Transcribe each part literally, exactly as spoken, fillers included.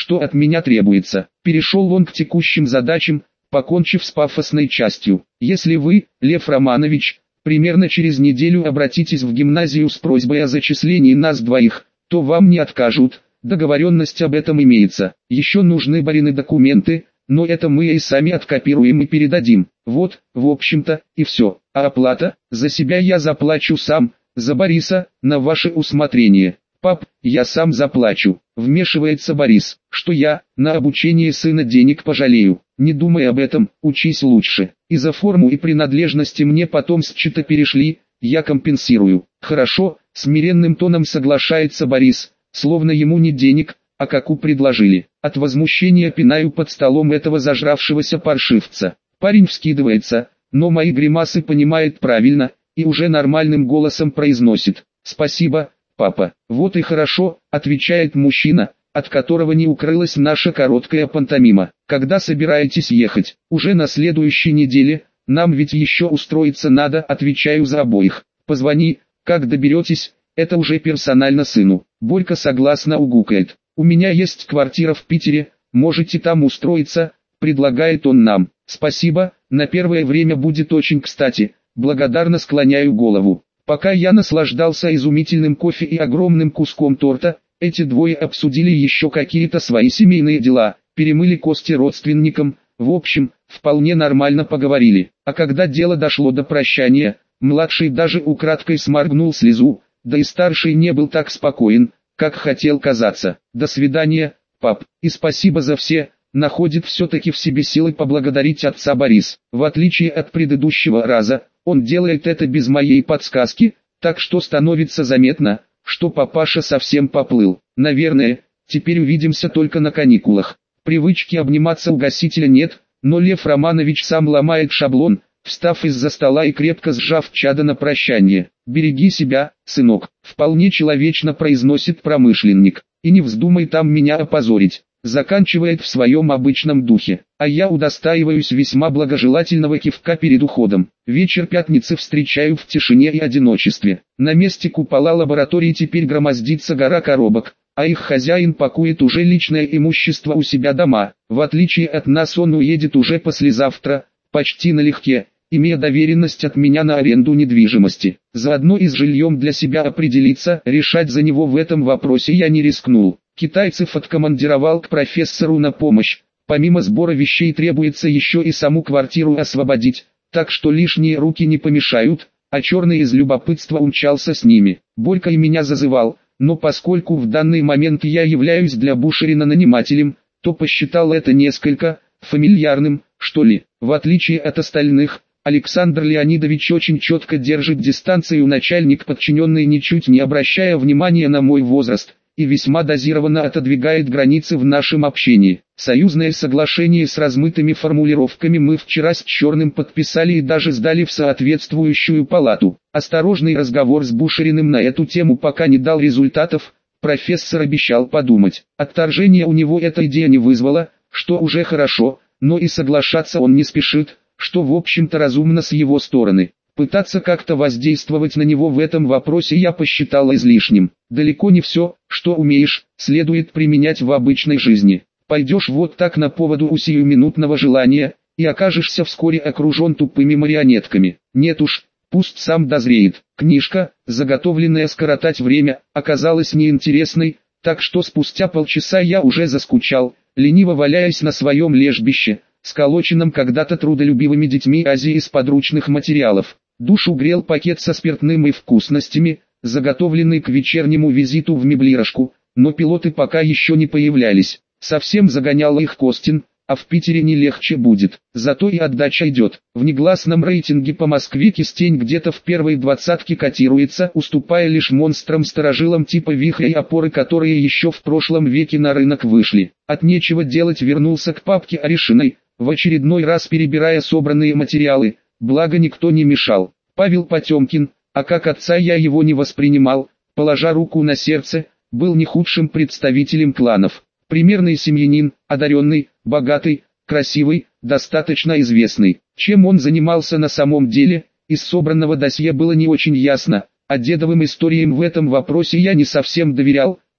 что от меня требуется. Перешел он к текущим задачам, покончив с пафосной частью. Если вы, Лев Романович, примерно через неделю обратитесь в гимназию с просьбой о зачислении нас двоих, то вам не откажут, договоренность об этом имеется. Еще нужны барины документы, но это мы и сами откопируем и передадим. Вот, в общем-то, и все. А оплата, за себя я заплачу сам, за Бориса, на ваше усмотрение. Пап, я сам заплачу, вмешивается Борис, что я, на обучение сына денег пожалею. Не думай об этом, учись лучше. И за форму и принадлежности мне потом счета перешли, я компенсирую. Хорошо, смиренным тоном соглашается Борис, словно ему не денег, а каку предложили. От возмущения пинаю под столом этого зажравшегося паршивца. Парень вскидывается, но мои гримасы понимает правильно, и уже нормальным голосом произносит: «Спасибо, папа». «Вот и хорошо», отвечает мужчина, от которого не укрылась наша короткая пантомима. «Когда собираетесь ехать?» «Уже на следующей неделе, нам ведь еще устроиться надо», отвечаю за обоих. «Позвони, как доберетесь, это уже персонально сыну». Борька согласно угукает. «У меня есть квартира в Питере, можете там устроиться», предлагает он нам. «Спасибо, на первое время будет очень кстати», благодарно склоняю голову. Пока я наслаждался изумительным кофе и огромным куском торта, эти двое обсудили еще какие-то свои семейные дела, перемыли кости родственникам, в общем, вполне нормально поговорили. А когда дело дошло до прощания, младший даже украдкой сморгнул слезу, да и старший не был так спокоен, как хотел казаться. «До свидания, пап, и спасибо за все», находит все-таки в себе силы поблагодарить отца Борис. В отличие от предыдущего раза, он делает это без моей подсказки, так что становится заметно, что папаша совсем поплыл. Наверное, теперь увидимся только на каникулах. Привычки обниматься у гасителя нет, но Лев Романович сам ломает шаблон, встав из-за стола и крепко сжав чадо на прощание. «Береги себя, сынок», вполне человечно произносит промышленник, «и не вздумай там меня опозорить», заканчивает в своем обычном духе. А я удостаиваюсь весьма благожелательного кивка перед уходом. Вечер пятницы встречаю в тишине и одиночестве. На месте купола лаборатории теперь громоздится гора коробок, а их хозяин пакует уже личное имущество у себя дома. В отличие от нас он уедет уже послезавтра, почти налегке, имея доверенность от меня на аренду недвижимости. Заодно и с жильем для себя определиться, решать за него в этом вопросе я не рискнул. Китайцев откомандировал к профессору на помощь. Помимо сбора вещей требуется еще и саму квартиру освободить, так что лишние руки не помешают, а черный из любопытства умчался с ними. Борька и меня зазывал, но поскольку в данный момент я являюсь для Бушерина нанимателем, то посчитал это несколько фамильярным, что ли. В отличие от остальных, Александр Леонидович очень четко держит дистанцию, начальник подчиненный, ничуть не обращая внимания на мой возраст, и весьма дозированно отодвигает границы в нашем общении. Союзное соглашение с размытыми формулировками мы вчера с Черным подписали и даже сдали в соответствующую палату. Осторожный разговор с Бушериным на эту тему пока не дал результатов, профессор обещал подумать. Отторжение у него эта идея не вызвала, что уже хорошо, но и соглашаться он не спешит, что в общем-то разумно с его стороны. Пытаться как-то воздействовать на него в этом вопросе я посчитал излишним. Далеко не все, что умеешь, следует применять в обычной жизни. Пойдешь вот так на поводу у сиюминутного желания, и окажешься вскоре окружен тупыми марионетками. Нет уж, пусть сам дозреет. Книжка, заготовленная скоротать время, оказалась неинтересной, так что спустя полчаса я уже заскучал, лениво валяясь на своем лежбище, сколоченном когда-то трудолюбивыми детьми Азии из подручных материалов. Душу грел пакет со спиртным и вкусностями, заготовленный к вечернему визиту в меблирашку, но пилоты пока еще не появлялись. Совсем загонял их Костин, а в Питере не легче будет. Зато и отдача идет. В негласном рейтинге по Москве Кистень где-то в первой двадцатке котируется, уступая лишь монстрам-старожилам типа Вихря и Опоры, которые еще в прошлом веке на рынок вышли. От нечего делать вернулся к папке Орешиной, в очередной раз перебирая собранные материалы, благо никто не мешал. Павел Потемкин, а как отца я его не воспринимал, положа руку на сердце, был не худшим представителем кланов. Примерный семьянин, одаренный, богатый, красивый, достаточно известный. Чем он занимался на самом деле, из собранного досье было не очень ясно, а дедовым историям в этом вопросе я не совсем доверял,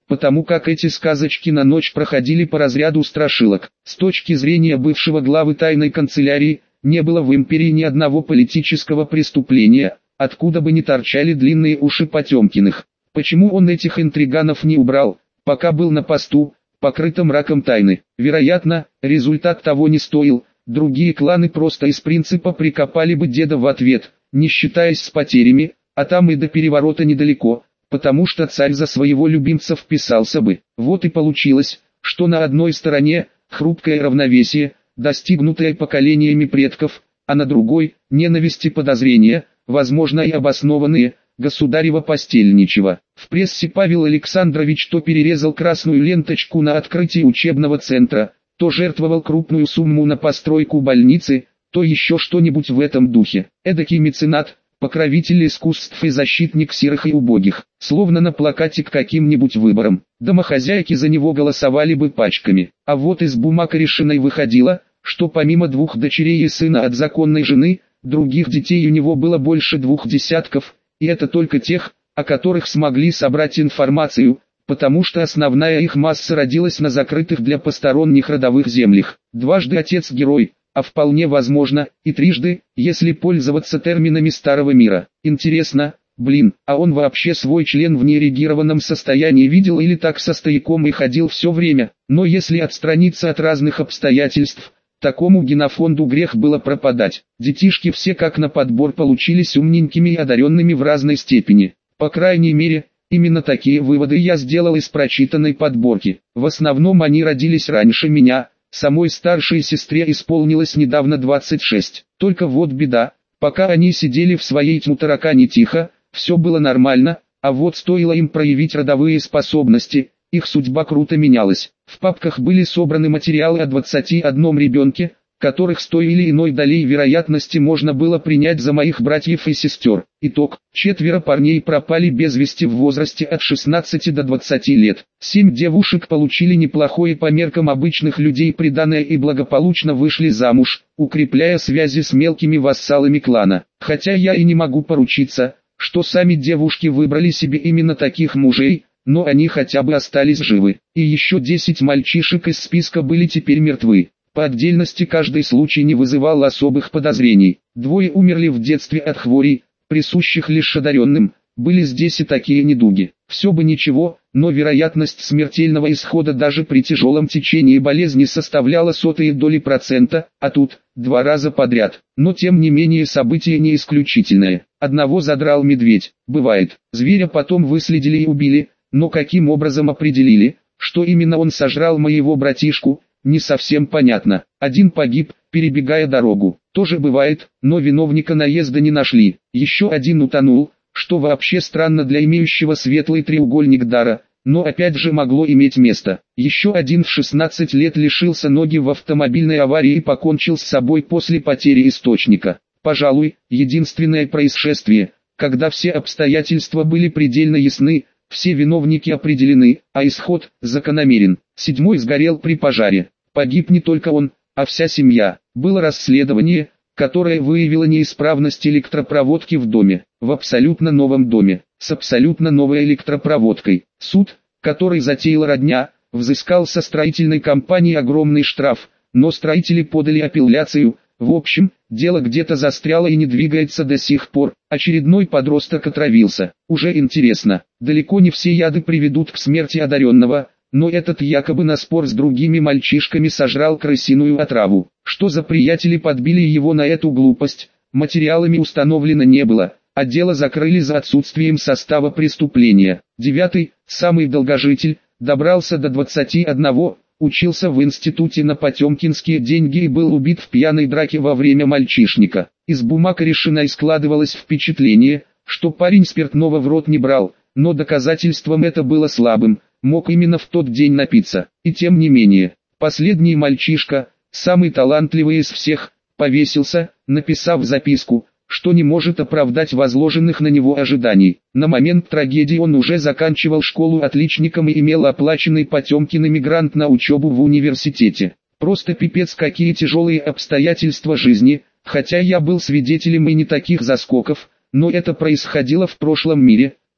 потому как эти сказочки на ночь проходили по разряду страшилок. С точки зрения бывшего главы тайной канцелярии, не было в империи ни одного политического преступления, откуда бы ни торчали длинные уши Потемкиных. Почему он этих интриганов не убрал, пока был на посту, покрытым раком тайны? Вероятно, результат того не стоил, другие кланы просто из принципа прикопали бы деда в ответ, не считаясь с потерями, а там и до переворота недалеко, потому что царь за своего любимца вписался бы. Вот и получилось, что на одной стороне хрупкое равновесие, достигнутое поколениями предков, а на другой – ненависть и подозрения, возможно и обоснованные, государева постельничего. В прессе Павел Александрович то перерезал красную ленточку на открытии учебного центра, то жертвовал крупную сумму на постройку больницы, то еще что-нибудь в этом духе. Эдакий меценат, покровитель искусств и защитник сирых и убогих, словно на плакате к каким-нибудь выборам. Домохозяйки за него голосовали бы пачками. А вот из бумаг Решиной выходило, что помимо двух дочерей и сына от законной жены, других детей у него было больше двух десятков, и это только тех, о которых смогли собрать информацию, потому что основная их масса родилась на закрытых для посторонних родовых землях. Дважды отец герой, а вполне возможно, и трижды, если пользоваться терминами старого мира. Интересно, блин, а он вообще свой член в неэрегированном состоянии видел или так со стояком и ходил все время? Но если отстраниться от разных обстоятельств, такому генофонду грех было пропадать. Детишки все как на подбор получились умненькими и одаренными в разной степени. По крайней мере, именно такие выводы я сделал из прочитанной подборки. В основном они родились раньше меня, самой старшей сестре исполнилось недавно двадцать шесть. Только вот беда, пока они сидели в своей тьму-таракане тихо, все было нормально, а вот стоило им проявить родовые способности, их судьба круто менялась. В папках были собраны материалы о двадцати одном ребенке, которых с той или иной долей вероятности можно было принять за моих братьев и сестер. Итог: четверо парней пропали без вести в возрасте от шестнадцати до двадцати лет. Семь девушек получили неплохое по меркам обычных людей приданое и благополучно вышли замуж, укрепляя связи с мелкими вассалами клана. Хотя я и не могу поручиться, что сами девушки выбрали себе именно таких мужей, но они хотя бы остались живы. И еще десять мальчишек из списка были теперь мертвы. По отдельности каждый случай не вызывал особых подозрений. Двое умерли в детстве от хворей, присущих лишь одаренным, были здесь и такие недуги. Все бы ничего, но вероятность смертельного исхода даже при тяжелом течении болезни составляла сотые доли процента, а тут два раза подряд. Но тем не менее событие не исключительное. Одного задрал медведь, бывает. Зверя потом выследили и убили, но каким образом определили, что именно он сожрал моего братишку, не совсем понятно. Один погиб, перебегая дорогу. Тоже бывает, но виновника наезда не нашли. Еще один утонул, что вообще странно для имеющего светлый треугольник дара, но опять же могло иметь место. Еще один в шестнадцать лет лишился ноги в автомобильной аварии и покончил с собой после потери источника. Пожалуй, единственное происшествие, когда все обстоятельства были предельно ясны, все виновники определены, а исход закономерен. Седьмой сгорел при пожаре. Погиб не только он, а вся семья. Было расследование, которое выявило неисправность электропроводки в доме, в абсолютно новом доме, с абсолютно новой электропроводкой. Суд, который затеяла родня, взыскал со строительной компании огромный штраф, но строители подали апелляцию. В общем, дело где-то застряло и не двигается до сих пор. Очередной подросток отравился. Уже интересно, далеко не все яды приведут к смерти одаренного, но этот якобы на спор с другими мальчишками сожрал крысиную отраву. Что за приятели подбили его на эту глупость, материалами установлено не было, а дело закрыли за отсутствием состава преступления. Девятый, самый долгожитель, добрался до двадцати одного. Учился в институте на потемкинские деньги и был убит в пьяной драке во время мальчишника. Из бумаг Решиной складывалось впечатление, что парень спиртного в рот не брал, но доказательством это было слабым, мог именно в тот день напиться. И тем не менее, последний мальчишка, самый талантливый из всех, повесился, написав записку, что не может оправдать возложенных на него ожиданий. На момент трагедии он уже заканчивал школу отличником и имел оплаченный Потемкиным грант на учебу в университете. Просто пипец какие тяжелые обстоятельства жизни, хотя я был свидетелем и не таких заскоков, но это происходило в прошлом мире,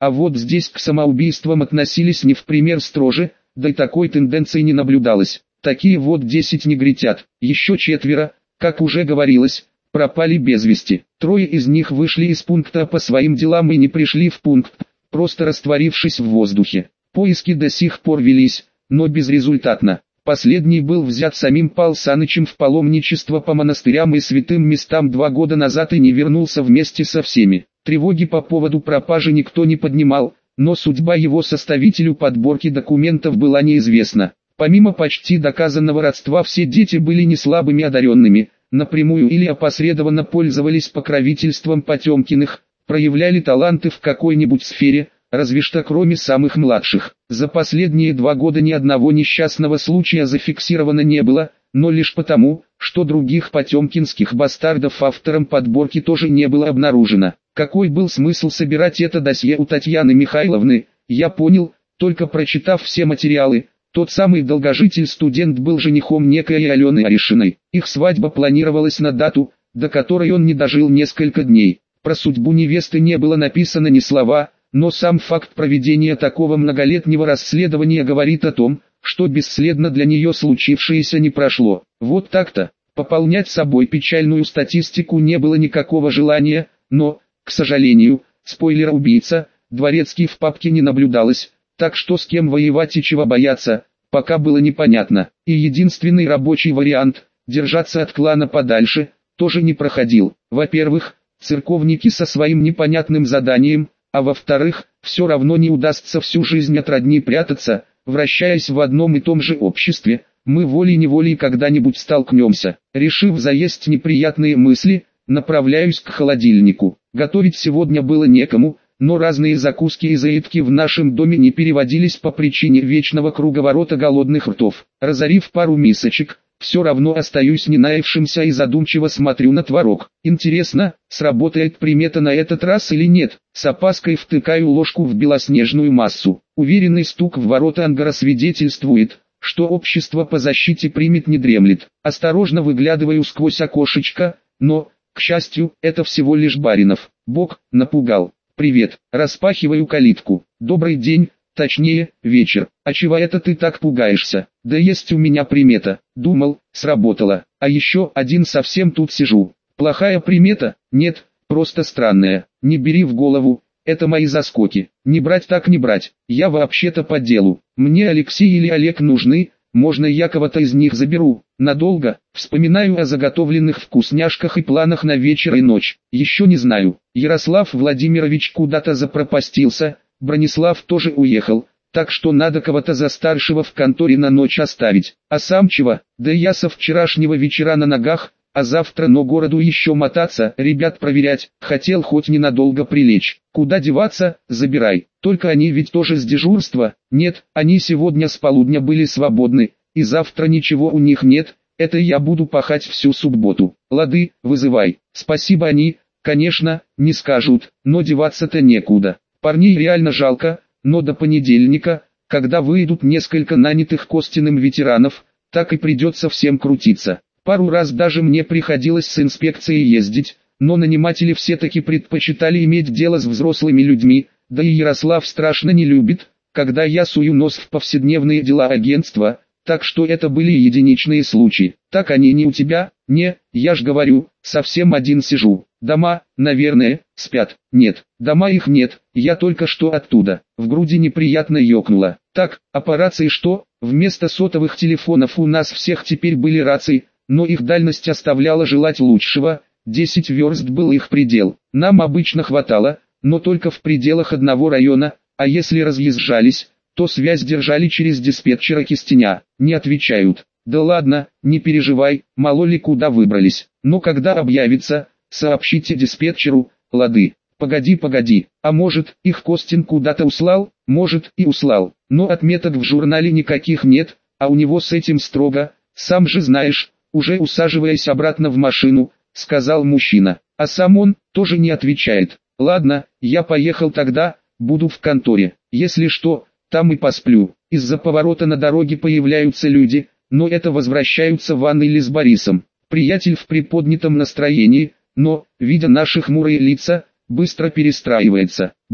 А вот здесь к самоубийствам относились не в пример строже, да и такой тенденции не наблюдалось. Такие вот десять негритят, еще четверо, как уже говорилось, пропали без вести. Трое из них вышли из пункта по своим делам и не пришли в пункт, просто растворившись в воздухе. Поиски до сих пор велись, но безрезультатно. Последний был взят самим Пал Санычем в паломничество по монастырям и святым местам два года назад и не вернулся вместе со всеми. Тревоги по поводу пропажи никто не поднимал, но судьба его составителю подборки документов была неизвестна. Помимо почти доказанного родства, все дети были не слабыми одаренными, напрямую или опосредованно пользовались покровительством Потемкиных, проявляли таланты в какой-нибудь сфере, разве что кроме самых младших. За последние два года ни одного несчастного случая зафиксировано не было, но лишь потому, что других потемкинских бастардов автором подборки тоже не было обнаружено. Какой был смысл собирать это досье у Татьяны Михайловны, я понял, только прочитав все материалы. Тот самый долгожитель-студент был женихом некой Алены Орешиной. Их свадьба планировалась на дату, до которой он не дожил несколько дней. Про судьбу невесты не было написано ни слова, но сам факт проведения такого многолетнего расследования говорит о том, что бесследно для нее случившееся не прошло. Вот так-то. Пополнять собой печальную статистику не было никакого желания, но, к сожалению, спойлер-убийца, Дворецкий в папке не наблюдалось, так что с кем воевать и чего бояться, пока было непонятно. И единственный рабочий вариант – держаться от клана подальше – тоже не проходил. Во-первых, церковники со своим непонятным заданием, а во-вторых, все равно не удастся всю жизнь от родни прятаться, вращаясь в одном и том же обществе, мы волей-неволей когда-нибудь столкнемся. Решив заесть неприятные мысли, направляюсь к холодильнику. Готовить сегодня было некому, но разные закуски и заедки в нашем доме не переводились по причине вечного круговорота голодных ртов. Разорив пару мисочек, все равно остаюсь ненаевшимся и задумчиво смотрю на творог. Интересно, сработает примета на этот раз или нет? С опаской втыкаю ложку в белоснежную массу. Уверенный стук в ворота ангара свидетельствует, что общество по защите примет не дремлет. Осторожно выглядываю сквозь окошечко, но, к счастью, это всего лишь Баринов. Бог напугал. «Привет», распахиваю калитку. «Добрый день, точнее, вечер. А чего это ты так пугаешься? Да есть у меня примета. Думал, сработало. А еще один совсем тут сижу. Плохая примета? Нет, просто странная. Не бери в голову, это мои заскоки. Не брать так не брать. Я вообще-то по делу. Мне Алексей или Олег нужны, можно я кого-то из них заберу. Надолго. Вспоминаю о заготовленных вкусняшках и планах на вечер и ночь. Еще не знаю. Ярослав Владимирович куда-то запропастился, Бронислав тоже уехал, так что надо кого-то за старшего в конторе на ночь оставить. А сам чего? Да я со вчерашнего вечера на ногах, а завтра но городу еще мотаться, ребят проверять, хотел хоть ненадолго прилечь. Куда деваться, забирай. Только они ведь тоже с дежурства. Нет, они сегодня с полудня были свободны, и завтра ничего у них нет, это я буду пахать всю субботу. Лады, вызывай. Спасибо они, конечно, не скажут, но деваться-то некуда. Парней реально жалко, но до понедельника, когда выйдут несколько нанятых Костиным ветеранов, так и придется всем крутиться. Пару раз даже мне приходилось с инспекцией ездить, но наниматели все-таки предпочитали иметь дело с взрослыми людьми, да и Ярослав страшно не любит, когда я сую нос в повседневные дела агентства, так что это были единичные случаи. Так они не у тебя? Не, я ж говорю, совсем один сижу. Дома, наверное, спят. Нет, дома их нет, я только что оттуда. В груди неприятно ёкнуло. Так, а по рации что? Вместо сотовых телефонов у нас всех теперь были рации, но их дальность оставляла желать лучшего, десять верст был их предел. Нам обычно хватало, но только в пределах одного района, а если разъезжались, то связь держали через диспетчера Кистеня. Не отвечают. Да ладно, не переживай, мало ли куда выбрались. Но когда объявится, сообщите диспетчеру, лады. Погоди, погоди, а может, их Костин куда-то услал? Может, и услал, но отметок в журнале никаких нет, а у него с этим строго, сам же знаешь. Уже усаживаясь обратно в машину, сказал мужчина, а сам он тоже не отвечает. Ладно, я поехал тогда, буду в конторе, если что, там и посплю. Из-за поворота на дороге появляются люди, но это возвращаются Ванна или с Борисом. Приятель в приподнятом настроении, но, видя наши хмурые лица, быстро перестраивается. Борь,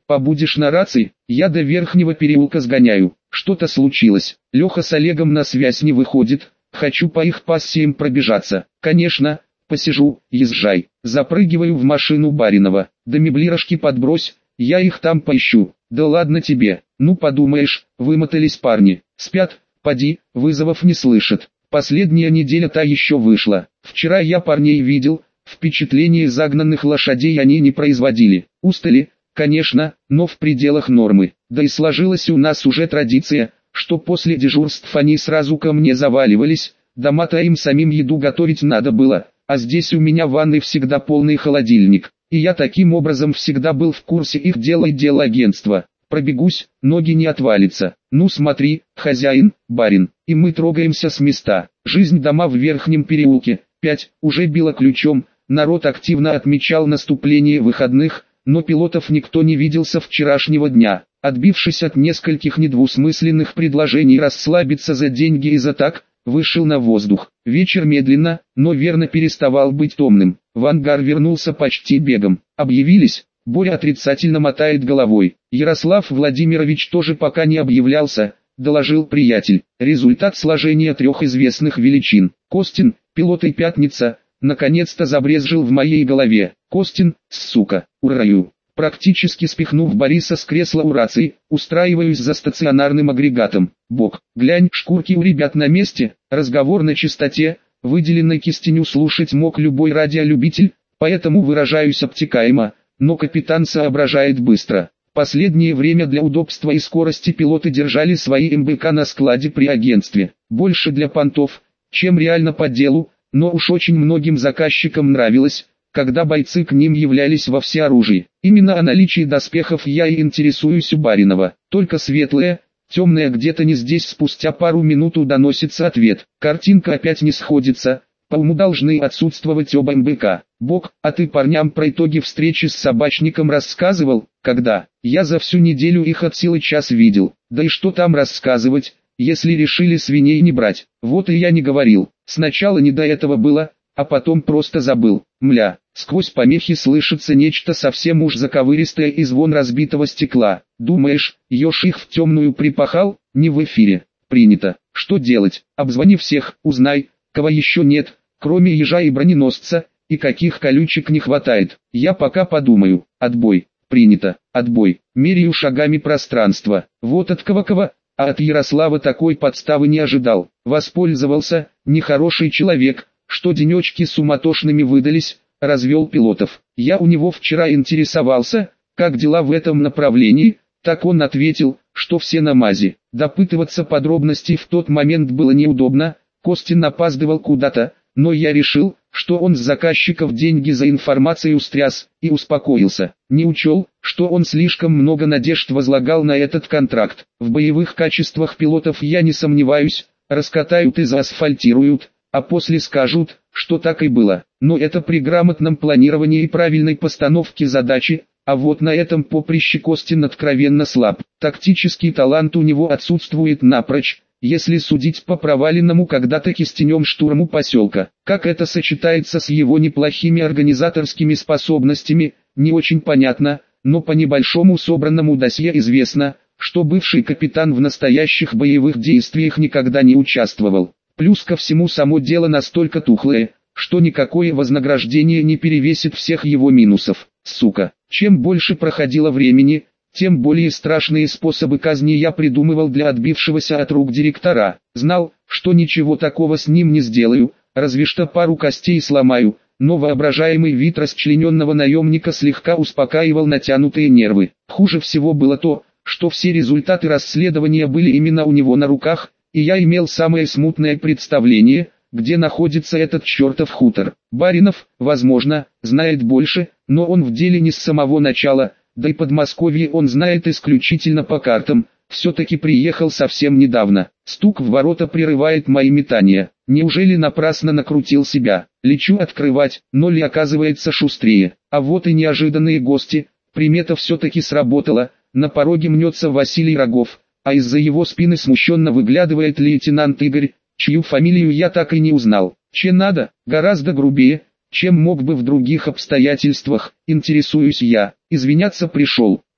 побудешь на рации, я до верхнего переулка сгоняю. Что-то случилось. Леха с Олегом на связь не выходит, хочу по их пассиям пробежаться. Конечно, посижу, езжай. Запрыгиваю в машину Баринова. До меблирожки подбрось, я их там поищу. Да ладно тебе, ну подумаешь, вымотались парни. Спят, поди, вызовов не слышат. Последняя неделя та еще вышла. Вчера я парней видел, впечатление загнанных лошадей они не производили. Устали, конечно, но в пределах нормы. Да и сложилась у нас уже традиция, что после дежурств они сразу ко мне заваливались, дома-то им самим еду готовить надо было, а здесь у меня в ванной всегда полный холодильник, и я таким образом всегда был в курсе их дела и дела агентства. Пробегусь, ноги не отвалится. Ну смотри, хозяин, барин, и мы трогаемся с места. Жизнь дома в верхнем переулке, пять, уже била ключом, народ активно отмечал наступление выходных, но пилотов никто не видел со вчерашнего дня. Отбившись от нескольких недвусмысленных предложений расслабиться за деньги и за так, вышел на воздух. Вечер медленно, но верно переставал быть томным. В ангар вернулся почти бегом. Объявились? Боря отрицательно мотает головой. Ярослав Владимирович тоже пока не объявлялся, доложил приятель. Результат сложения трех известных величин. Костин, пилот и пятница, наконец-то забрезжил в моей голове. Костин, сука, ураю. Практически спихнув Бориса с кресла у рации, устраиваюсь за стационарным агрегатом. Бог, глянь, шкурки у ребят на месте, разговор на чистоте, выделенной кистенью слушать мог любой радиолюбитель, поэтому выражаюсь обтекаемо, но капитан соображает быстро. Последнее время для удобства и скорости пилоты держали свои эм бэ ка на складе при агентстве. Больше для понтов, чем реально по делу, но уж очень многим заказчикам нравилось, когда бойцы к ним являлись во всеоружии. Именно о наличии доспехов я и интересуюсь у Баринова. Только светлое, темное где-то не здесь. Спустя пару минут доносится ответ. Картинка опять не сходится. По уму должны отсутствовать оба эм бэ ка. Бог, а ты парням про итоги встречи с собачником рассказывал? Когда? Я за всю неделю их от силы час видел. Да и что там рассказывать, если решили свиней не брать? Вот и я не говорил. Сначала не до этого было, а потом просто забыл. Мля, сквозь помехи слышится нечто совсем уж заковыристое и звон разбитого стекла. Думаешь, еж их в темную припахал? Не в эфире. Принято. Что делать? Обзвони всех, узнай, кого еще нет, кроме ежа и броненосца, и каких колючек не хватает. Я пока подумаю. Отбой. Принято. Отбой. Меряю шагами пространство. Вот от кого-кого, а от Ярослава такой подставы не ожидал. Воспользовался, нехороший человек, что денечки суматошными выдались, развел пилотов. Я у него вчера интересовался, как дела в этом направлении, так он ответил, что все на мази. Допытываться подробностей в тот момент было неудобно, Костин опаздывал куда-то, но я решил, что он с заказчиков деньги за информацию стряс, и успокоился. Не учел, что он слишком много надежд возлагал на этот контракт. В боевых качествах пилотов я не сомневаюсь, раскатают и заасфальтируют, а после скажут, что так и было. Но это при грамотном планировании и правильной постановке задачи, а вот на этом поприще Костин откровенно слаб. Тактический талант у него отсутствует напрочь, если судить по проваленному когда-то кистенем штурму поселка. Как это сочетается с его неплохими организаторскими способностями, не очень понятно, но по небольшому собранному досье известно, что бывший капитан в настоящих боевых действиях никогда не участвовал. Плюс ко всему само дело настолько тухлое, что никакое вознаграждение не перевесит всех его минусов. Сука, чем больше проходило времени, тем более страшные способы казни я придумывал для отбившегося от рук директора. Знал, что ничего такого с ним не сделаю, разве что пару костей сломаю, но воображаемый вид расчлененного наемника слегка успокаивал натянутые нервы. Хуже всего было то, что все результаты расследования были именно у него на руках, и я имел самое смутное представление, где находится этот чертов хутор. Баринов, возможно, знает больше, но он в деле не с самого начала, да и Подмосковье он знает исключительно по картам, все-таки приехал совсем недавно. Стук в ворота прерывает мои метания. Неужели напрасно накрутил себя? Лечу открывать, но ли оказывается шустрее. А вот и неожиданные гости, примета все-таки сработала, на пороге мнется Василий Рогов, а из-за его спины смущенно выглядывает лейтенант Игорь, чью фамилию я так и не узнал. Че надо, гораздо грубее, чем мог бы в других обстоятельствах, интересуюсь я. Извиняться пришел.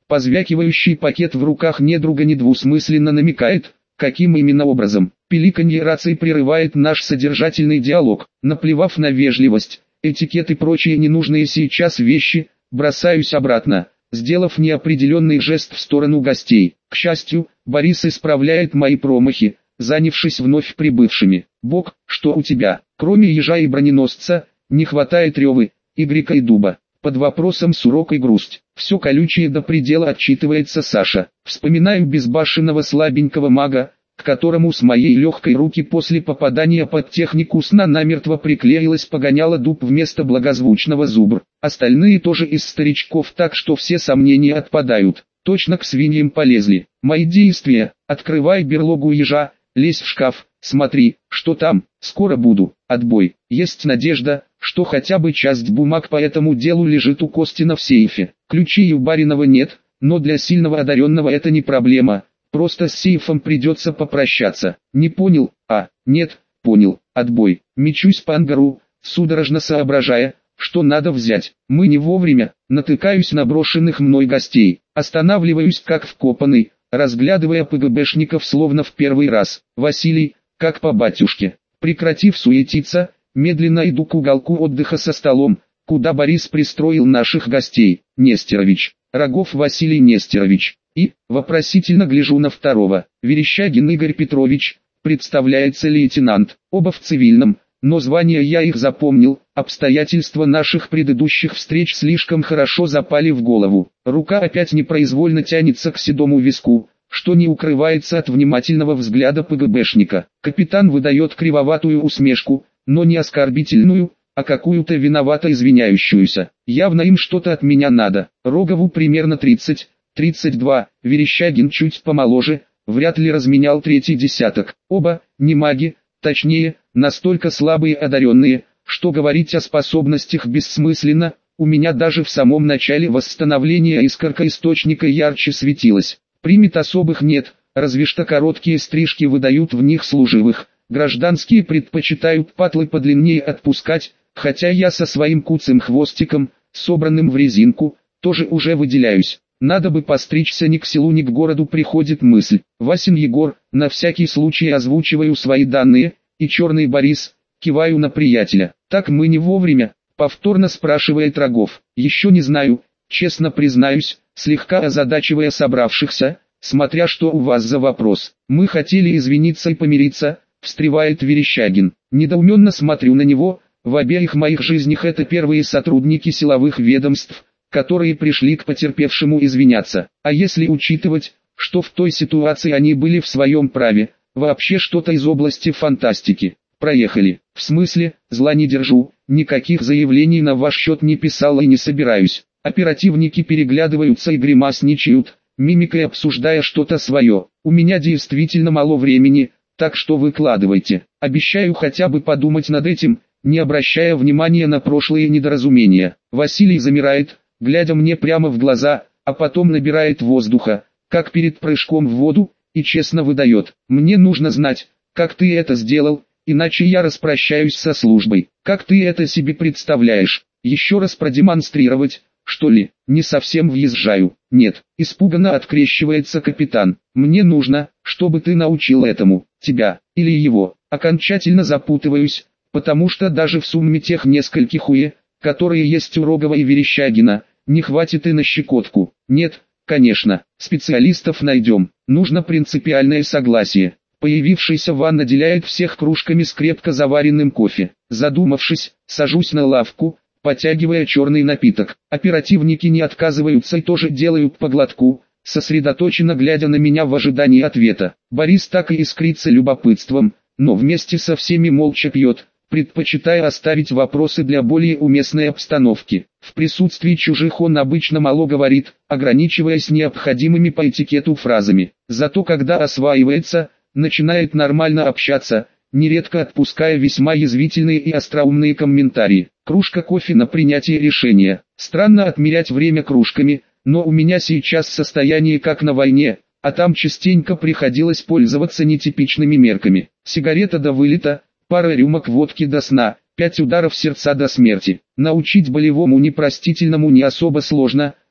Позвякивающий пакет в руках недруга недвусмысленно намекает, каким именно образом. Пиликанье рации прерывает наш содержательный диалог. Наплевав на вежливость, этикет и прочие ненужные сейчас вещи, бросаюсь обратно, сделав неопределенный жест в сторону гостей. К счастью, Борис исправляет мои промахи, занявшись вновь прибывшими. «Бог, что у тебя? Кроме ежа и броненосца, не хватает ревы, игрека и дуба». Под вопросом сурок и грусть. Все колючее до предела отчитывается Саша. Вспоминаю безбашенного слабенького мага, к которому с моей легкой руки после попадания под технику сна намертво приклеилась погоняла дуб вместо благозвучного зубр. Остальные тоже из старичков, так что все сомнения отпадают. Точно к свиньям полезли. Мои действия: открывай берлогу ежа, лезь в шкаф, смотри, что там, скоро буду, отбой. Есть надежда, что хотя бы часть бумаг по этому делу лежит у Костина в сейфе. Ключей у Баринова нет, но для сильного одаренного это не проблема, просто с сейфом придется попрощаться. Не понял? А, нет, понял, отбой. Мечусь по ангару, судорожно соображая, что надо взять. Мы не вовремя, натыкаюсь на брошенных мной гостей, останавливаюсь как вкопанный, разглядывая ПГБшников словно в первый раз. Василий, как по батюшке. Прекратив суетиться, медленно иду к уголку отдыха со столом, куда Борис пристроил наших гостей. Нестерович, Рогов Василий Нестерович. И, вопросительно гляжу на второго. Верещагин Игорь Петрович, представляется лейтенант. Оба в цивильном, но звания я их запомнил, обстоятельства наших предыдущих встреч слишком хорошо запали в голову. Рука опять непроизвольно тянется к седому виску, что не укрывается от внимательного взгляда ПГБшника. Капитан выдает кривоватую усмешку, но не оскорбительную, а какую-то виновато извиняющуюся. Явно им что-то от меня надо. Рогову примерно тридцать, тридцать два, Верещагин чуть помоложе, вряд ли разменял третий десяток. Оба, не маги, точнее, настолько слабые и одаренные, что говорить о способностях бессмысленно. У меня даже в самом начале восстановления искорка источника ярче светилась. Примет особых нет, разве что короткие стрижки выдают в них служивых. Гражданские предпочитают патлы подлиннее отпускать, хотя я со своим куцым хвостиком, собранным в резинку, тоже уже выделяюсь. Надо бы постричься, ни к селу, ни к городу приходит мысль. Васин Егор, на всякий случай озвучиваю свои данные, и Черный Борис, киваю на приятеля. Так мы не вовремя, повторно спрашивает Рогов. Еще не знаю, честно признаюсь, слегка озадачивая собравшихся, смотря что у вас за вопрос. Мы хотели извиниться и помириться, встревает Верещагин. Недоуменно смотрю на него. В обеих моих жизнях это первые сотрудники силовых ведомств, которые пришли к потерпевшему извиняться. А если учитывать, что в той ситуации они были в своем праве, вообще что-то из области фантастики. Проехали. В смысле, зла не держу, никаких заявлений на ваш счет не писал и не собираюсь. Оперативники переглядываются и гримасничают, мимикой обсуждая что-то свое. У меня действительно мало времени, так что выкладывайте. Обещаю хотя бы подумать над этим, не обращая внимания на прошлые недоразумения. Василий замирает, глядя мне прямо в глаза, а потом набирает воздуха, как перед прыжком в воду, и честно выдает. Мне нужно знать, как ты это сделал, иначе я распрощаюсь со службой. Как ты это себе представляешь? Еще раз продемонстрировать, что ли? Не совсем въезжаю. Нет, испуганно открещивается капитан. Мне нужно, чтобы ты научил этому, тебя, или его. Окончательно запутываюсь, потому что даже в сумме тех нескольких уе, которые есть у Рогова и Верещагина, не хватит и на щекотку. Нет, конечно, специалистов найдем, нужно принципиальное согласие. Появившийся Ван наделяет всех кружками с крепко заваренным кофе. Задумавшись, сажусь на лавку, потягивая черный напиток. Оперативники не отказываются и тоже делают по глотку, сосредоточенно глядя на меня в ожидании ответа. Борис так и искрится любопытством, но вместе со всеми молча пьет, предпочитая оставить вопросы для более уместной обстановки. В присутствии чужих он обычно мало говорит, ограничиваясь необходимыми по этикету фразами. Зато когда осваивается, начинает нормально общаться, нередко отпуская весьма язвительные и остроумные комментарии. Кружка кофе на принятие решения. Странно отмерять время кружками, но у меня сейчас состояние как на войне, а там частенько приходилось пользоваться нетипичными мерками. Сигарета до вылета, пара рюмок водки до сна, пять ударов сердца до смерти. Научить болевому непростительному не особо сложно,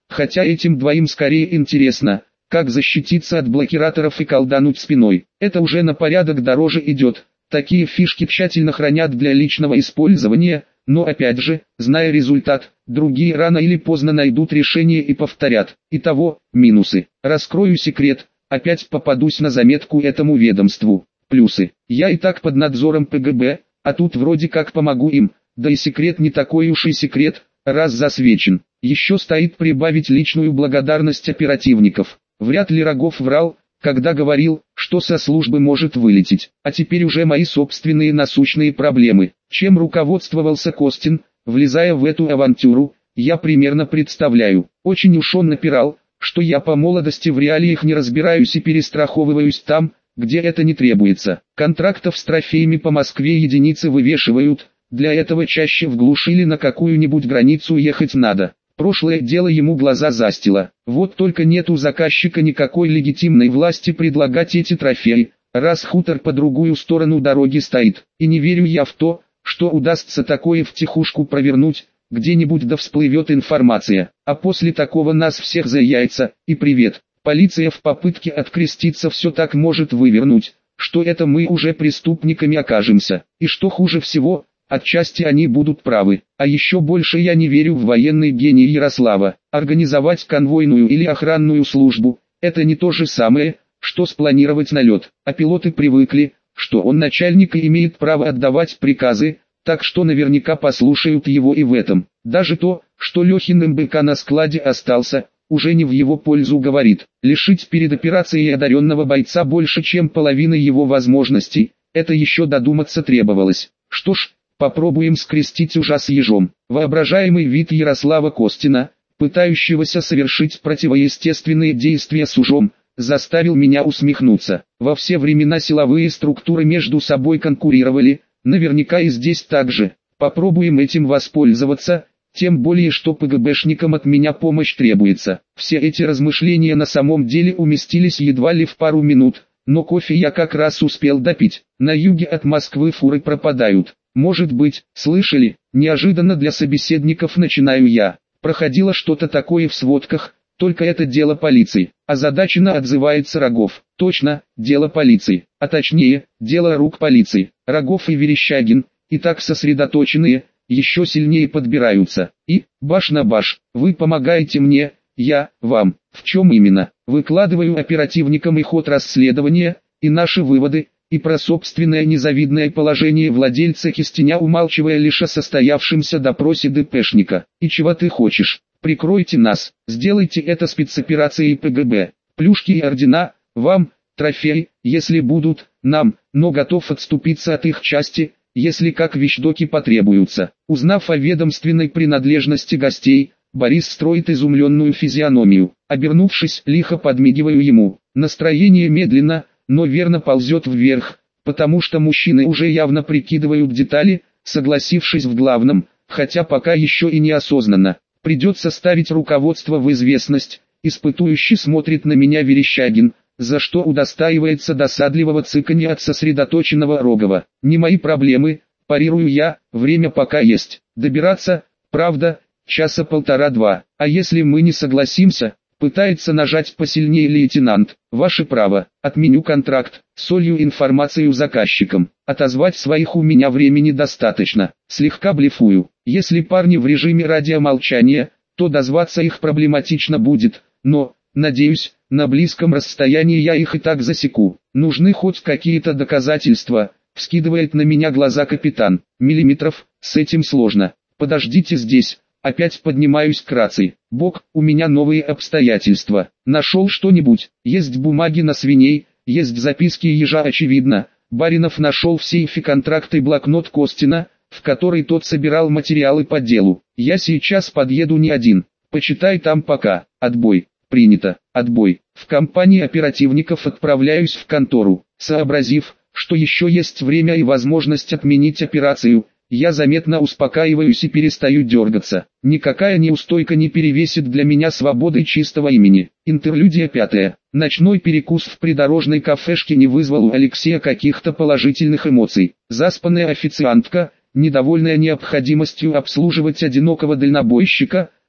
хотя этим двоим скорее интересно, как защититься от блокираторов и колдануть спиной. Это уже на порядок дороже идет. Такие фишки тщательно хранят для личного использования, но опять же, зная результат, другие рано или поздно найдут решение и повторят. Итого, минусы. Раскрою секрет, опять попадусь на заметку этому ведомству. Плюсы. Я и так под надзором ПГБ, а тут вроде как помогу им, да и секрет не такой уж и секрет, раз засвечен. Еще стоит прибавить личную благодарность оперативников. Вряд ли Рогов врал, когда говорил, что со службы может вылететь. А теперь уже мои собственные насущные проблемы. Чем руководствовался Костин, влезая в эту авантюру, я примерно представляю. Очень уж он напирал, что я по молодости в реалиях не разбираюсь и перестраховываюсь там, где это не требуется. Контрактов с трофеями по Москве единицы вывешивают, для этого чаще в глушь или на какую-нибудь границу ехать надо. Прошлое дело ему глаза застило. Вот только нет у заказчика никакой легитимной власти предлагать эти трофеи, раз хутор по другую сторону дороги стоит. И не верю я в то, что удастся такое втихушку провернуть, где-нибудь да всплывет информация. А после такого нас всех за яйца, и привет. Полиция в попытке откреститься все так может вывернуть, что это мы уже преступниками окажемся. И что хуже всего, отчасти они будут правы. А еще больше я не верю в военный гений Ярослава. Организовать конвойную или охранную службу – это не то же самое, что спланировать налет. А пилоты привыкли, что он начальник и имеет право отдавать приказы, так что наверняка послушают его и в этом. Даже то, что Лехин эм бэ ка на складе остался, уже не в его пользу говорит. Лишить перед операцией одаренного бойца больше чем половины его возможностей, это еще додуматься требовалось. Что ж, попробуем скрестить ужас с ежом. Воображаемый вид Ярослава Костина, пытающегося совершить противоестественные действия с ужом, заставил меня усмехнуться. Во все времена силовые структуры между собой конкурировали, наверняка и здесь так же. Попробуем этим воспользоваться, тем более что ПГБшникам от меня помощь требуется. Все эти размышления на самом деле уместились едва ли в пару минут, но кофе я как раз успел допить. На юге от Москвы фуры пропадают. Может быть, слышали, неожиданно для собеседников начинаю я. Проходило что-то такое в сводках, только это дело полиции. Озадаченно отзывается Рогов. Точно, дело полиции, а точнее, дело рук полиции. Рогов и Верещагин, и так сосредоточенные, еще сильнее подбираются. И, баш на баш, вы помогаете мне, я, вам. В чем именно? Выкладываю оперативникам и ход расследования, и наши выводы, и про собственное незавидное положение владельца кистеня, умалчивая лишь о состоявшемся допросе ДПшника. И чего ты хочешь? Прикройте нас, сделайте это спецоперацией ПГБ. Плюшки и ордена, вам, трофеи, если будут, нам, но готов отступиться от их части, если как вещдоки потребуются. Узнав о ведомственной принадлежности гостей, Борис строит изумленную физиономию. Обернувшись, лихо подмигиваю ему. Настроение медленно, но верно ползет вверх, потому что мужчины уже явно прикидывают детали, согласившись в главном, хотя пока еще и неосознанно. Придется ставить руководство в известность. Испытующий смотрит на меня Верещагин, за что удостаивается досадливого цыканья от сосредоточенного Рогова. Не мои проблемы, парирую я, время пока есть. Добираться, правда, часа полтора-два. А если мы не согласимся, пытается нажать посильнее лейтенант. Ваше право, отменю контракт, солью информацию заказчикам. Отозвать своих у меня времени достаточно. Слегка блефую. Если парни в режиме радиомолчания, то дозваться их проблематично будет, но, надеюсь, на близком расстоянии я их и так засеку. Нужны хоть какие-то доказательства, вскидывает на меня глаза капитан. Миллиметров, с этим сложно. Подождите здесь, опять поднимаюсь к рации. Бог, у меня новые обстоятельства. Нашел что-нибудь? Есть бумаги на свиней, есть записки ежа очевидно. Баринов нашел в сейфе контракт и блокнот Костина, в который тот собирал материалы по делу. Я сейчас подъеду не один. Почитай там пока. Отбой. Принято. Отбой. В компании оперативников отправляюсь в контору. Сообразив, что еще есть время и возможность отменить операцию, я заметно успокаиваюсь и перестаю дергаться. Никакая неустойка не перевесит для меня свободы чистого имени. Интерлюдия пятая. Ночной перекус в придорожной кафешке не вызвал у Алексея каких-то положительных эмоций. Заспанная официантка, недовольная необходимостью обслуживать одинокого дальнобойщика,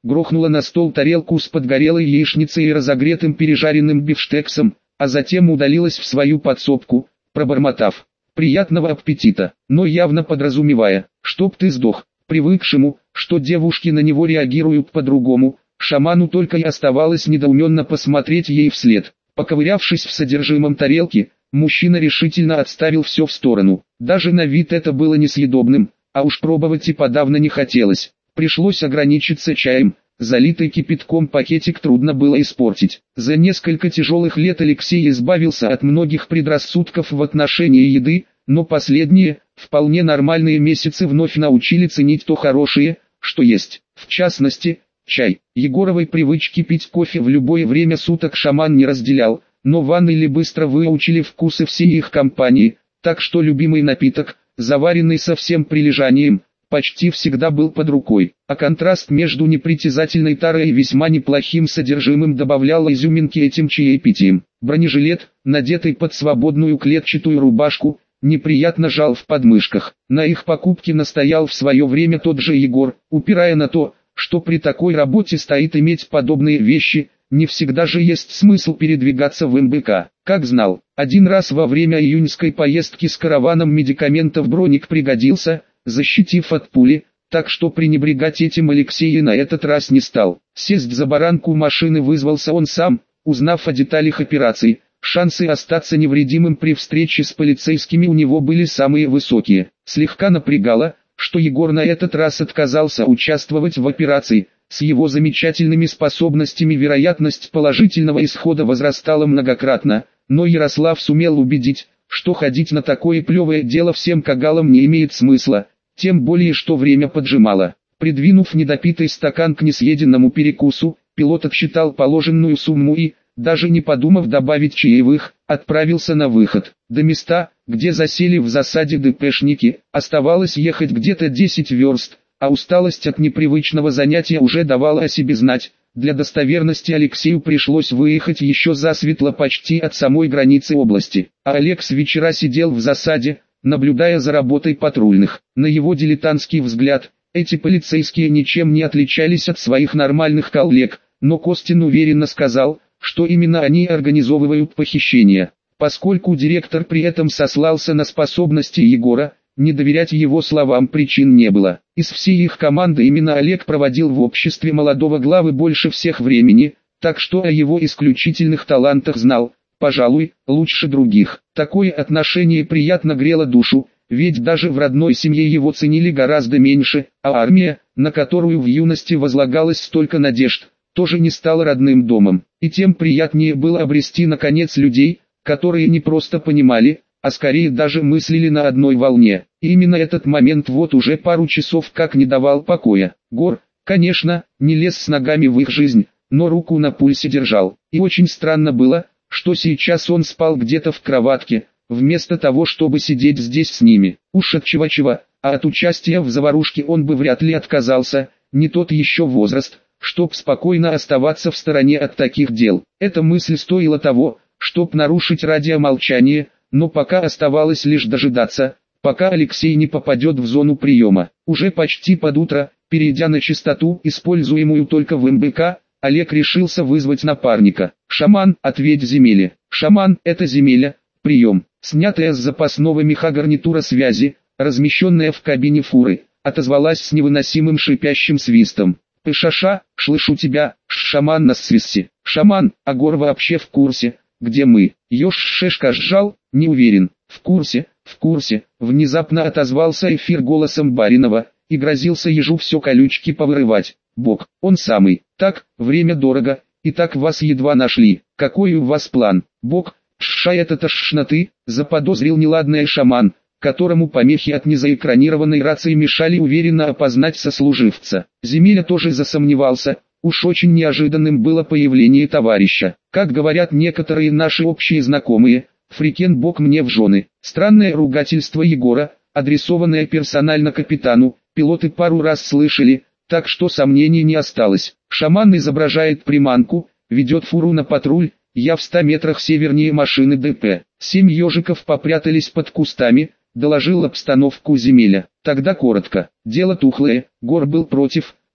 грохнула на стол тарелку с подгорелой яичницей и разогретым пережаренным бифштексом, а затем удалилась в свою подсобку, пробормотав: «Приятного аппетита», но явно подразумевая: «Чтоб ты сдох». Привыкшему, что девушки на него реагируют по-другому, шаману только и оставалось недоуменно посмотреть ей вслед. Поковырявшись в содержимом тарелки, мужчина решительно отставил все в сторону. Даже на вид это было несъедобным, а уж пробовать и подавно не хотелось. Пришлось ограничиться чаем. Залитый кипятком пакетик трудно было испортить. За несколько тяжелых лет Алексей избавился от многих предрассудков в отношении еды, но последние, вполне нормальные месяцы вновь научили ценить то хорошее, что есть. В частности, чай. Егоровой привычки пить кофе в любое время суток шаман не разделял, но Ван или быстро выучили вкусы всей их компании, так что любимый напиток, заваренный со всем прилежанием, почти всегда был под рукой, а контраст между непритязательной тарой и весьма неплохим содержимым добавлял изюминки этим чаепитием. Бронежилет, надетый под свободную клетчатую рубашку, неприятно жал в подмышках. На их покупке настоял в свое время тот же Егор, упирая на то, что при такой работе стоит иметь подобные вещи, не всегда же есть смысл передвигаться в эм бэ ка. Как знал, один раз во время июньской поездки с караваном медикаментов броник пригодился, защитив от пули, так что пренебрегать этим Алексей и на этот раз не стал. Сесть за баранку машины вызвался он сам, узнав о деталях операции. Шансы остаться невредимым при встрече с полицейскими у него были самые высокие. Слегка напрягало, что Егор на этот раз отказался участвовать в операции. С его замечательными способностями вероятность положительного исхода возрастала многократно, но Ярослав сумел убедить, что ходить на такое плевое дело всем кагалам не имеет смысла, тем более что время поджимало. Придвинув недопитый стакан к несъеденному перекусу, пилот отсчитал положенную сумму и, даже не подумав добавить чаевых, отправился на выход. До места, где засели в засаде ДПшники, оставалось ехать где-то десять верст, а усталость от непривычного занятия уже давала о себе знать. Для достоверности Алексею пришлось выехать еще засветло почти от самой границы области, а Олег с вечера сидел в засаде, наблюдая за работой патрульных. На его дилетантский взгляд, эти полицейские ничем не отличались от своих нормальных коллег, но Костин уверенно сказал, что именно они организовывают похищение. Поскольку директор при этом сослался на способности Егора, не доверять его словам причин не было. Из всей их команды именно Олег проводил в обществе молодого главы больше всех времени, так что о его исключительных талантах знал, пожалуй, лучше других. Такое отношение приятно грело душу, ведь даже в родной семье его ценили гораздо меньше, а армия, на которую в юности возлагалось столько надежд, тоже не стала родным домом. И тем приятнее было обрести наконец людей, которые не просто понимали, а скорее даже мыслили на одной волне. И именно этот момент вот уже пару часов как не давал покоя. Гор, конечно, не лез с ногами в их жизнь, но руку на пульсе держал. И очень странно было, что сейчас он спал где-то в кроватке, вместо того чтобы сидеть здесь с ними. Уж от чего-чего, а от участия в заварушке он бы вряд ли отказался, не тот еще возраст, чтоб спокойно оставаться в стороне от таких дел. Эта мысль стоила того, чтоб нарушить радиомолчание, но пока оставалось лишь дожидаться, пока Алексей не попадет в зону приема. Уже почти под утро, перейдя на частоту, используемую только в эм бэ ка, Олег решился вызвать напарника. «Шаман, ответь Земеле». «Шаман, это Земеля, прием». Снятая с запасного меха гарнитура связи, размещенная в кабине фуры, отозвалась с невыносимым шипящим свистом. «Пышаша, слышу тебя, шаман на свисте». «Шаман, а Гор вообще в курсе, где мы?» Ёж шешка сжал, не уверен. «В курсе, в курсе», внезапно отозвался эфир голосом Баринова, и грозился ежу все колючки повырывать. «Бог, он самый. Так, время дорого, и так вас едва нашли. Какой у вас план?» «Бог, ша это-то шнаты», заподозрил неладное шаман, которому помехи от незаэкранированной рации мешали уверенно опознать сослуживца. Земеля тоже засомневался, уж очень неожиданным было появление товарища. Как говорят некоторые наши общие знакомые, Фрикен Бог мне в жены. Странное ругательство Егора, адресованное персонально капитану, пилоты пару раз слышали, так что сомнений не осталось. Шаман изображает приманку, ведет фуру на патруль, я в ста метрах севернее машины ДП. Семь ежиков попрятались под кустами, доложил обстановку Земеля. Тогда коротко. Дело тухлое, Гор был против,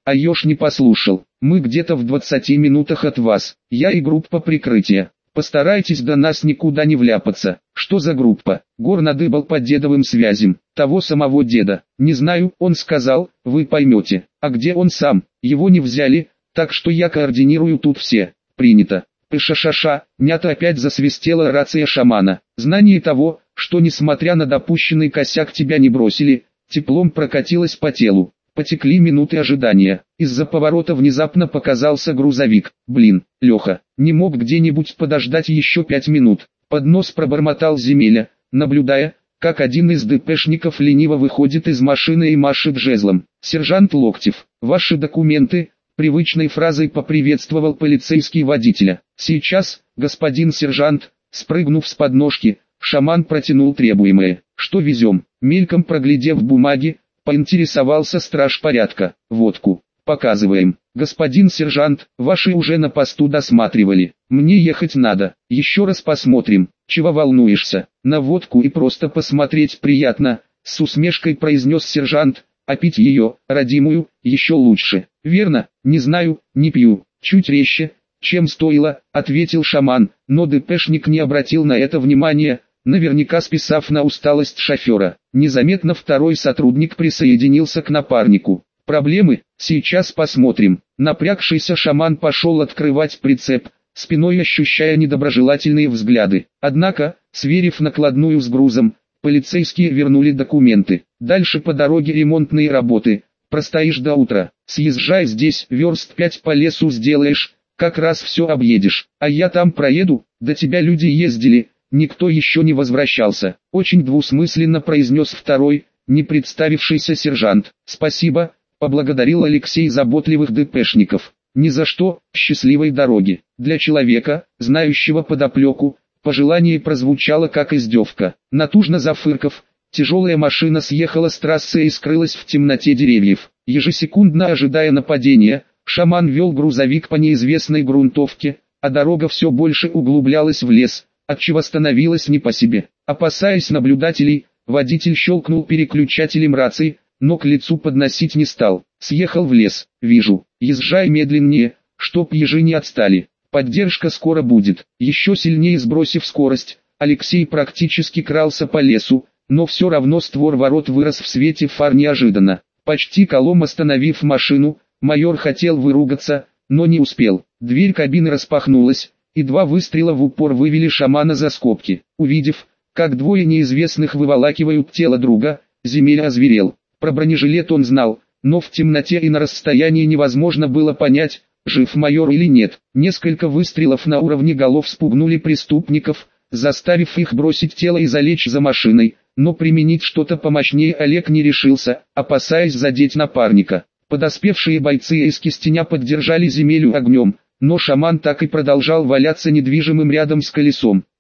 А еж не послушал. Мы где-то в двадцати минутах от вас. Я и группа прикрытия. Постарайтесь до нас никуда не вляпаться. Что за группа? Гор надыбал по дедовым связям. Того самого деда. Не знаю, он сказал, вы поймете. А где он сам? Его не взяли, так что я координирую тут все. Принято. Пышашаша, нято опять засвистела рация шамана. Знание того, что несмотря на допущенный косяк тебя не бросили, теплом прокатилось по телу. Потекли минуты ожидания. Из-за поворота внезапно показался грузовик. Блин, Леха, не мог где-нибудь подождать еще пять минут. Под нос пробормотал Земеля, наблюдая, как один из ДПшников лениво выходит из машины и машет жезлом. Сержант Локтев, ваши документы, привычной фразой поприветствовал полицейский водителя. Сейчас, господин сержант, спрыгнув с подножки, шаман протянул требуемое. Что везем? Мельком проглядев бумаги, поинтересовался страж порядка. Водку. Показываем. Господин сержант, ваши уже на посту досматривали. Мне ехать надо. Еще раз посмотрим. Чего волнуешься? На водку и просто посмотреть приятно, с усмешкой произнес сержант. А пить ее, родимую, еще лучше. Верно? Не знаю, не пью. Чуть резче, чем стоило, ответил шаман, но ДПшник не обратил на это внимания, наверняка списав на усталость шофера. Незаметно второй сотрудник присоединился к напарнику. Проблемы? Сейчас посмотрим. Напрягшийся шаман пошел открывать прицеп, спиной ощущая недоброжелательные взгляды. Однако, сверив накладную с грузом, полицейские вернули документы. Дальше по дороге ремонтные работы. Простоишь до утра. Съезжай здесь, верст пять по лесу сделаешь, как раз все объедешь. А я там проеду, до тебя люди ездили. Никто еще не возвращался. Очень двусмысленно произнес второй, не представившийся сержант. Спасибо, поблагодарил Алексей заботливых ДПшников. Ни за что, счастливой дороги. Для человека, знающего подоплеку, пожелание прозвучало как издевка. Натужно зафырков, тяжелая машина съехала с трассы и скрылась в темноте деревьев. Ежесекундно ожидая нападения, шаман вел грузовик по неизвестной грунтовке, а дорога все больше углублялась в лес, отчего становилось не по себе. Опасаясь наблюдателей, водитель щелкнул переключателем рации, но к лицу подносить не стал. Съехал в лес. Вижу. Езжай медленнее, чтоб ежи не отстали. Поддержка скоро будет. Еще сильнее сбросив скорость, Алексей практически крался по лесу, но все равно створ ворот вырос в свете фар неожиданно. Почти колом остановив машину, майор хотел выругаться, но не успел. Дверь кабины распахнулась, и два выстрела в упор вывели шамана за скобки. Увидев, как двое неизвестных выволакивают тело друга, Земеля озверел. Про бронежилет он знал, но в темноте и на расстоянии невозможно было понять, жив майор или нет. Несколько выстрелов на уровне голов спугнули преступников, заставив их бросить тело и залечь за машиной, но применить что-то помощнее Олег не решился, опасаясь задеть напарника. Подоспевшие бойцы из Кистеня поддержали Земелю огнем, но шаман так и продолжал валяться недвижимым рядом с колесом.